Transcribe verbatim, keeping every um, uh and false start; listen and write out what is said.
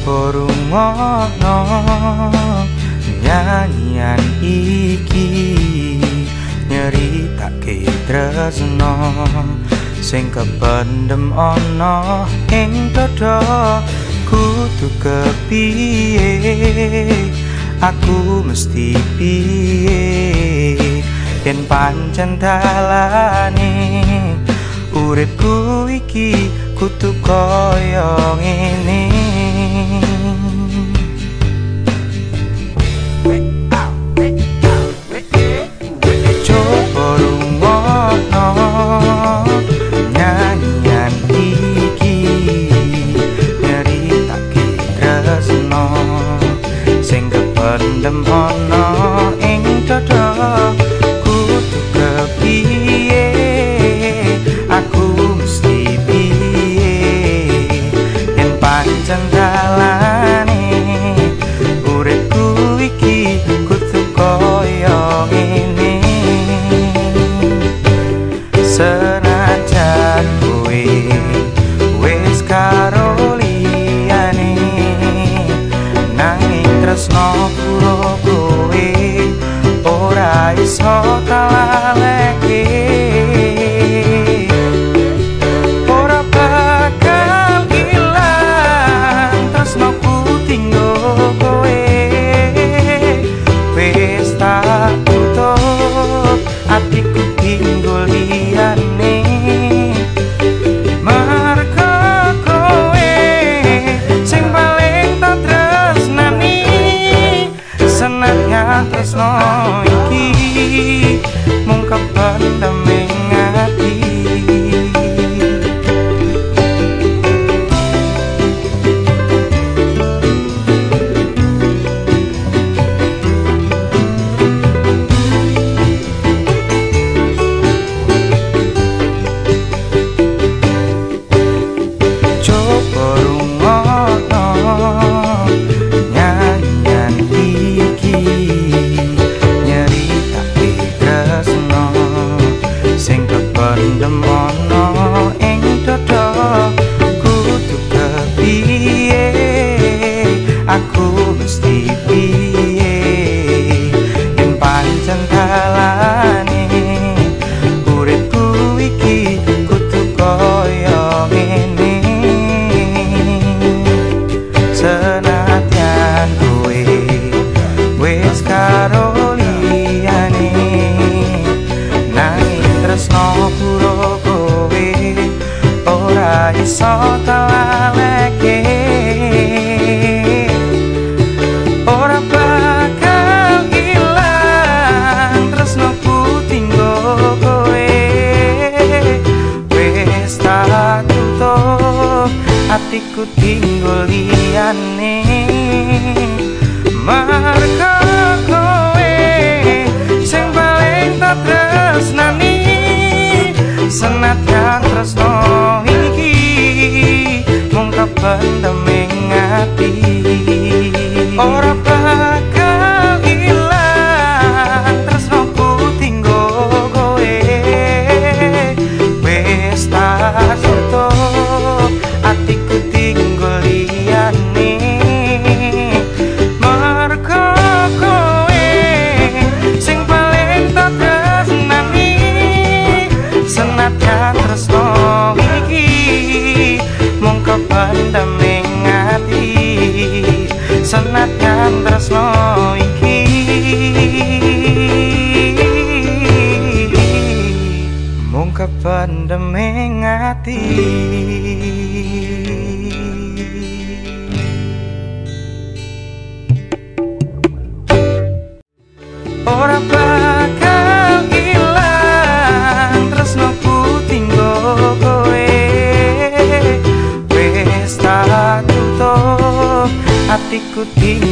Coba rungokno nyanyian iki, nyeritake tresno sing kependem ana ing dada. Kudu kepiye, aku mesti piye yen pancen dalane uripku iki kudu kaya ngene. Coba rungokno nyanyian iki, nyeritake tresno sing kependem ana ing dada. Kudu kepiye, aku mesti piye yen pancen dalane uripku iki kudu kaya ngene. Senajan kowe wis karo liyane, nanging tresno karo kowe ora iso talaleke. Ora bakal ilang tresnoku tinggo kowe, wis tak tutup atiku tinggo liyane. Marga kowe sing paling tak tresnani, senadyan tresno iki mung kependem ing ati. Coba rungokno nyanyian iki, nyeritake tresno sing kependem ana ing dada. Kudu kepiye, aku mesti piye yen pancen dalane uripku iki kudu kaya ngene. Senadyan kowe wis karo liyane, nanging tresno karo kowe ora iso talaleke. Ora bakal ilang tresnoku tinggo kowe, wis tak tutup atiku tinggo liyane. Marga kowe sing paling tak tresnani, senadyan tresno iki mung kependem ing ati. Ora bakal ilang tresnoku tinggo kowe, wis tak tutup atiku tinggo liyane. Marga kowe sing paling tak tresnani, senadyan tresno iki mung kependem ing ati. Senadyan tresno iki mung kependem ing ati. Ora bakal ilang tresnoku tinggo kowe, wis tak tutup atiku tinggo